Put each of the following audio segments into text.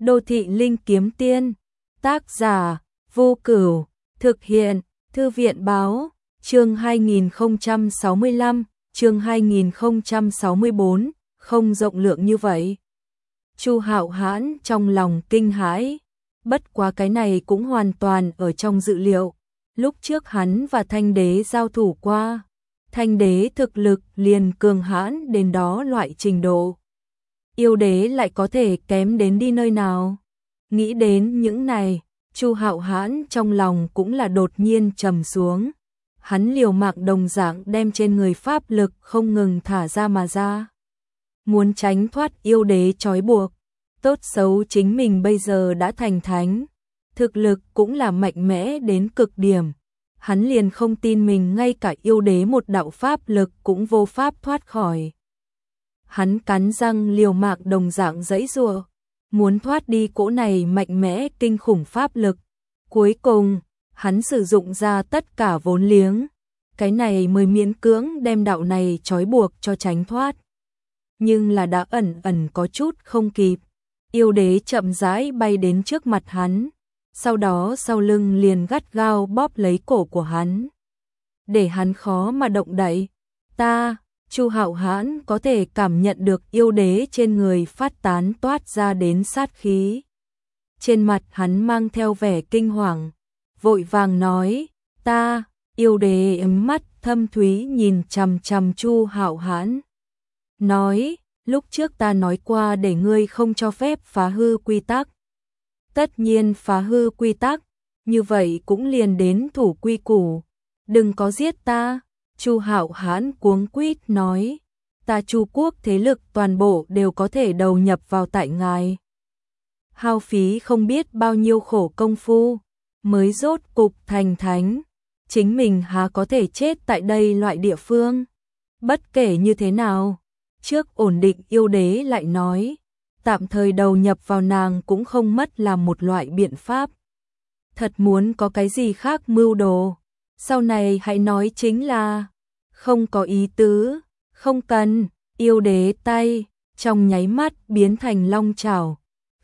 Đô thị linh kiếm tiên, tác giả Vô Cửu, thực hiện Thư viện báo, chương 2065, chương 2064, không rộng lượng như vậy. Chu Hạo Hãn trong lòng kinh hãi, bất quá cái này cũng hoàn toàn ở trong dự liệu. Lúc trước hắn và Thanh Đế giao thủ qua, Thanh Đế thực lực liền cường hãn đến đó loại trình độ. Yêu đế lại có thể kém đến đi nơi nào? Nghĩ đến những này, Chu Hạo Hãn trong lòng cũng là đột nhiên trầm xuống. Hắn liều mạng đồng dạng đem trên người pháp lực không ngừng thả ra mà ra. Muốn tránh thoát yêu đế trói buộc, tốt xấu chính mình bây giờ đã thành thánh, thực lực cũng là mạnh mẽ đến cực điểm. Hắn liền không tin mình ngay cả yêu đế một đạo pháp lực cũng vô pháp thoát khỏi. Hắn cắn răng liều mạng đồng dạng giãy giụa, muốn thoát đi cỗ này mạnh mẽ kinh khủng pháp lực. Cuối cùng, hắn sử dụng ra tất cả vốn liếng, cái này mới miễn cưỡng đem đạo này trói buộc cho tránh thoát. Nhưng là đã ẩn ẩn có chút không kịp, yêu đế chậm rãi bay đến trước mặt hắn, sau đó sau lưng liền gắt gao bóp lấy cổ của hắn, để hắn khó mà động đậy. Chu Hạo Hãn có thể cảm nhận được yêu đế trên người phát tán toát ra đến sát khí. Trên mặt hắn mang theo vẻ kinh hoàng, vội vàng nói, yêu đế ấm mắt thâm thúy nhìn chằm chằm Chu Hạo Hãn. Nói, lúc trước ta nói qua để ngươi không cho phép phá hư quy tắc. Tất nhiên phá hư quy tắc, như vậy cũng liền đến thủ quy củ, đừng có giết ta. Chu Hạo Hãn cuống quýt nói, ta Chu quốc thế lực toàn bộ đều có thể đầu nhập vào tại ngài. Hao phí không biết bao nhiêu khổ công phu, mới rốt cục thành thánh, chính mình há có thể chết tại đây loại địa phương. Bất kể như thế nào, trước ổn định yêu đế lại nói, tạm thời đầu nhập vào nàng cũng không mất là một loại biện pháp. Thật muốn có cái gì khác mưu đồ, sau này hãy nói chính là không có ý tứ, không cần. Yêu đế tay trong nháy mắt biến thành long chảo,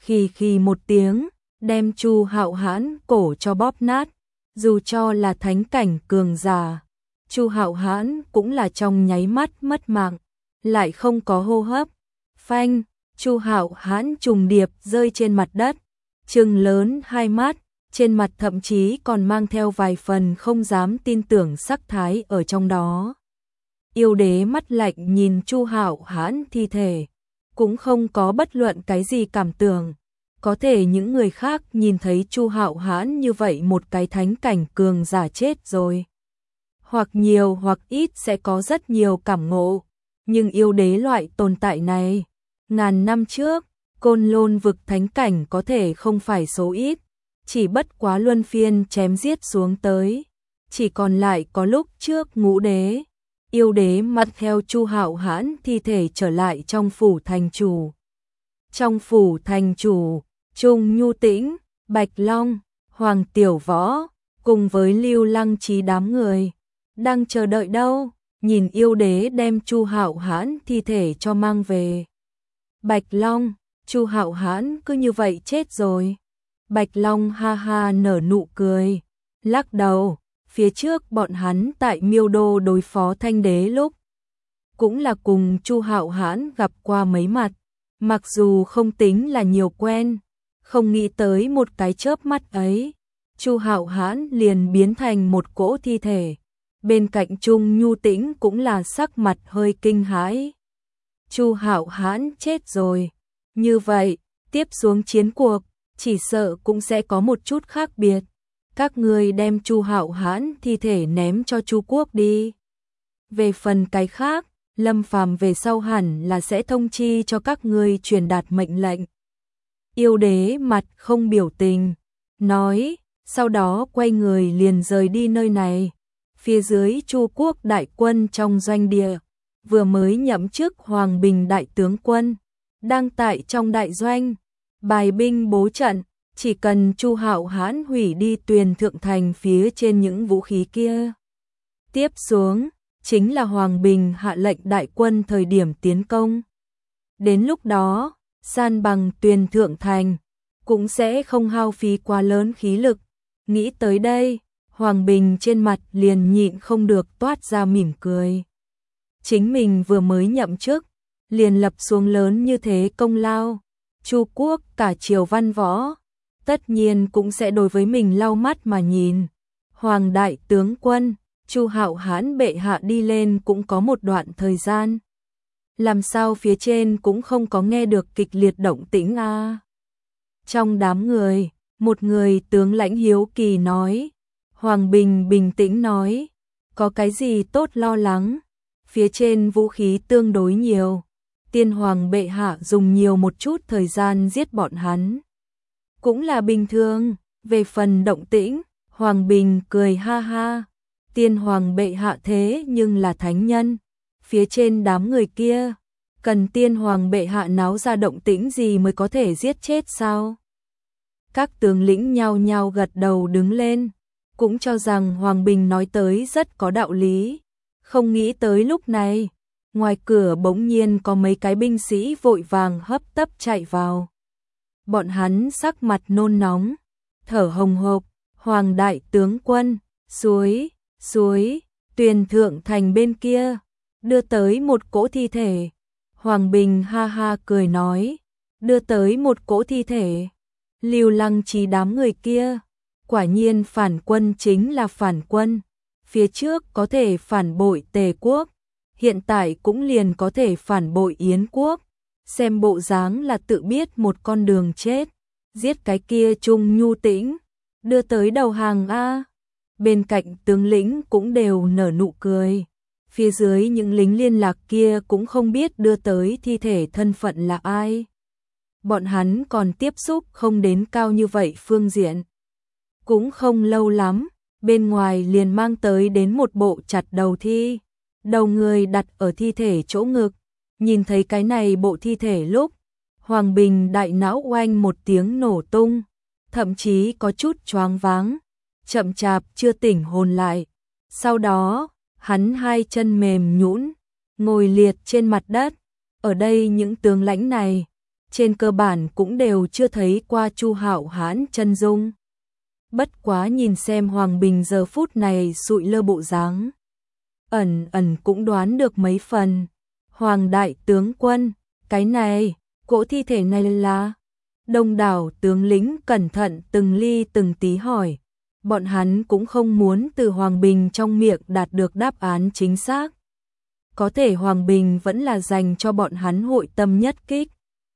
khì một tiếng, đem Chu Hạo Hãn cổ cho bóp nát. Dù cho là thánh cảnh cường giả, Chu Hạo Hãn cũng là trong nháy mắt mất mạng, lại không có hô hấp. Phanh, Chu Hạo Hãn trùng điệp rơi trên mặt đất, trừng lớn hai mắt, trên mặt thậm chí còn mang theo vài phần không dám tin tưởng sắc thái ở trong đó. Yêu đế mắt lạnh nhìn Chu Hạo Hãn thi thể, cũng không có bất luận cái gì cảm tưởng. Có thể những người khác nhìn thấy Chu Hạo Hãn như vậy một cái thánh cảnh cường giả chết rồi, hoặc nhiều hoặc ít sẽ có rất nhiều cảm ngộ. Nhưng yêu đế loại tồn tại này, ngàn năm trước, Côn Lôn vực thánh cảnh có thể không phải số ít, chỉ bất quá luân phiên chém giết xuống tới, chỉ còn lại có lúc trước Ngũ đế. Yêu đế mặt theo Chu Hạo Hãn thi thể trở lại trong phủ thành chủ. Trong phủ thành chủ, Trung Nhu Tĩnh, Bạch Long, Hoàng Tiểu Võ, cùng với Lưu Lăng Trí đám người, đang chờ đợi đâu, nhìn yêu đế đem Chu Hạo Hãn thi thể cho mang về. Bạch Long, Chu Hạo Hãn cứ như vậy chết rồi. Bạch Long ha ha nở nụ cười, lắc đầu. Phía trước bọn hắn tại Miêu Đô đối phó Thanh Đế lúc, cũng là cùng Chu Hạo Hãn gặp qua mấy mặt, mặc dù không tính là nhiều quen, không nghĩ tới một cái chớp mắt ấy, Chu Hạo Hãn liền biến thành một cỗ thi thể. Bên cạnh Trung Nhu Tĩnh cũng là sắc mặt hơi kinh hãi. Chu Hạo Hãn chết rồi, như vậy, tiếp xuống chiến cuộc, chỉ sợ cũng sẽ có một chút khác biệt. Các ngươi đem Chu Hạo Hãn thi thể ném cho Chu quốc đi. Về phần cái khác, Lâm Phàm về sau hẳn là sẽ thông chi cho các ngươi truyền đạt mệnh lệnh. Yêu đế mặt không biểu tình, nói, sau đó quay người liền rời đi nơi này. Phía dưới Chu quốc đại quân trong doanh địa, vừa mới nhậm chức Hoàng Bình đại tướng quân, đang tại trong đại doanh, bài binh bố trận. Chỉ cần Chu Hạo Hãn hủy đi Tuyền Thượng Thành phía trên những vũ khí kia, tiếp xuống chính là Hoàng Bình hạ lệnh đại quân thời điểm tiến công. Đến lúc đó, san bằng Tuyền Thượng Thành, cũng sẽ không hao phí quá lớn khí lực. Nghĩ tới đây, Hoàng Bình trên mặt liền nhịn không được toát ra mỉm cười. Chính mình vừa mới nhậm chức, liền lập xuống lớn như thế công lao, Chu quốc cả triều văn võ, tất nhiên cũng sẽ đối với mình lau mắt mà nhìn. Hoàng đại tướng quân, Chu Hạo Hãn bệ hạ đi lên cũng có một đoạn thời gian. Làm sao phía trên cũng không có nghe được kịch liệt động tĩnh a? Trong đám người, một người tướng lãnh hiếu kỳ nói. Hoàng Bình bình tĩnh nói, có cái gì tốt lo lắng, phía trên vũ khí tương đối nhiều, tiên hoàng bệ hạ dùng nhiều một chút thời gian giết bọn hắn. Cũng là bình thường, về phần động tĩnh, Hoàng Bình cười ha ha, tiên hoàng bệ hạ thế nhưng là thánh nhân, phía trên đám người kia, cần tiên hoàng bệ hạ náo ra động tĩnh gì mới có thể giết chết sao? Các tướng lĩnh nhao nhao gật đầu đứng lên, cũng cho rằng Hoàng Bình nói tới rất có đạo lý. Không nghĩ tới lúc này, ngoài cửa bỗng nhiên có mấy cái binh sĩ vội vàng hấp tấp chạy vào. Bọn hắn sắc mặt nôn nóng, thở hồng hộc, Hoàng đại tướng quân, suối, Tuyền Thượng Thành bên kia, đưa tới một cỗ thi thể. Hoàng Bình ha ha cười nói, đưa tới một cỗ thi thể. Lưu Lăng Trí đám người kia, quả nhiên phản quân chính là phản quân, phía trước có thể phản bội Tề quốc, hiện tại cũng liền có thể phản bội Yến quốc, xem bộ dáng là tự biết một con đường chết, giết cái kia Trung Nhu Tĩnh, đưa tới đầu hàng a. Bên cạnh tướng lĩnh cũng đều nở nụ cười, phía dưới những lính liên lạc kia cũng không biết đưa tới thi thể thân phận là ai. Bọn hắn còn tiếp xúc không đến cao như vậy phương diện. Cũng không lâu lắm, bên ngoài liền mang tới đến một bộ chặt đầu thi, đầu người đặt ở thi thể chỗ ngực. Nhìn thấy cái này bộ thi thể lúc, Hoàng Bình đại não oanh một tiếng nổ tung, thậm chí có chút choáng váng, chậm chạp chưa tỉnh hồn lại. Sau đó, hắn hai chân mềm nhũn, ngồi liệt trên mặt đất. Ở đây những tướng lãnh này, trên cơ bản cũng đều chưa thấy qua Chu Hạo Hãn chân dung. Bất quá nhìn xem Hoàng Bình giờ phút này sụi lơ bộ dáng, ẩn cũng đoán được mấy phần. Hoàng đại tướng quân, cái này, cỗ thi thể này là? Đông đảo tướng lĩnh cẩn thận từng ly từng tí hỏi. Bọn hắn cũng không muốn từ Hoàng Bình trong miệng đạt được đáp án chính xác. Có thể Hoàng Bình vẫn là dành cho bọn hắn hội tâm nhất kích.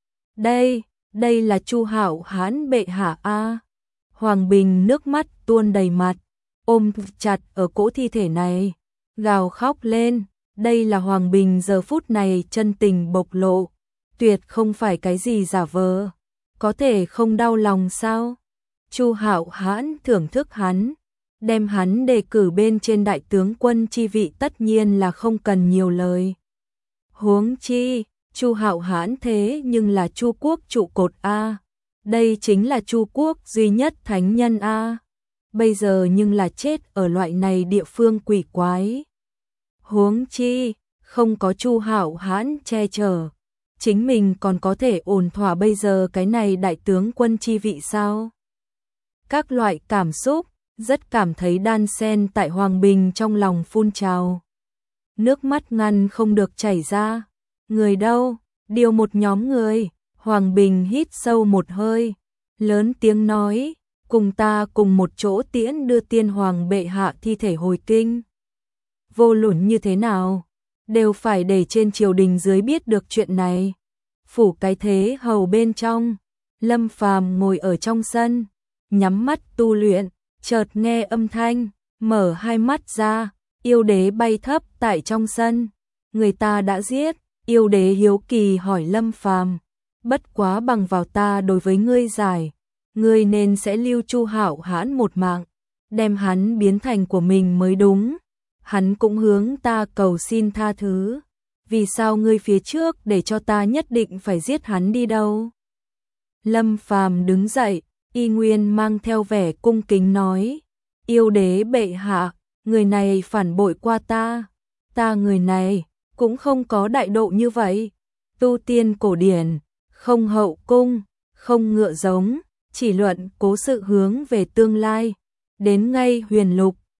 Đây là Chu Hạo Hãn bệ hạ a. Hoàng Bình nước mắt tuôn đầy mặt, ôm chặt ở cỗ thi thể này, gào khóc lên. Đây là Hoàng Bình giờ phút này chân tình bộc lộ, tuyệt không phải cái gì giả vờ. Có thể không đau lòng sao? Chu Hạo Hãn thưởng thức hắn, đem hắn đề cử bên trên đại tướng quân chi vị tất nhiên là không cần nhiều lời. Huống chi, Chu Hạo Hãn thế nhưng là Chu quốc trụ cột a. Đây chính là Chu quốc duy nhất thánh nhân a. Bây giờ nhưng là chết ở loại này địa phương quỷ quái. Huống chi, không có Chu Hạo Hãn che chở, chính mình còn có thể ổn thỏa bây giờ cái này đại tướng quân chi vị sao? Các loại cảm xúc, rất cảm thấy đan xen tại Hoàng Bình trong lòng phun trào. Nước mắt ngăn không được chảy ra. Người đâu? Điều một nhóm người. Hoàng Bình hít sâu một hơi, lớn tiếng nói, cùng ta cùng một chỗ tiễn đưa tiên hoàng bệ hạ thi thể hồi kinh. Vô luận như thế nào, đều phải để trên triều đình dưới biết được chuyện này. Phủ cái thế hầu bên trong, Lâm Phàm ngồi ở trong sân, nhắm mắt tu luyện, chợt nghe âm thanh, mở hai mắt ra, yêu đế bay thấp tại trong sân. Người ta đã giết, yêu đế hiếu kỳ hỏi Lâm Phàm, bất quá bằng vào ta đối với ngươi giải, ngươi nên sẽ lưu Chu Hạo Hãn một mạng, đem hắn biến thành của mình mới đúng. Hắn cũng hướng ta cầu xin tha thứ, vì sao ngươi phía trước để cho ta nhất định phải giết hắn đi đâu? Lâm Phàm đứng dậy, y nguyên mang theo vẻ cung kính nói, yêu đế bệ hạ, người này phản bội qua ta người này cũng không có đại độ như vậy, tu tiên cổ điển, không hậu cung, không ngựa giống, chỉ luận cố sự hướng về tương lai. Đến ngay huyền lục,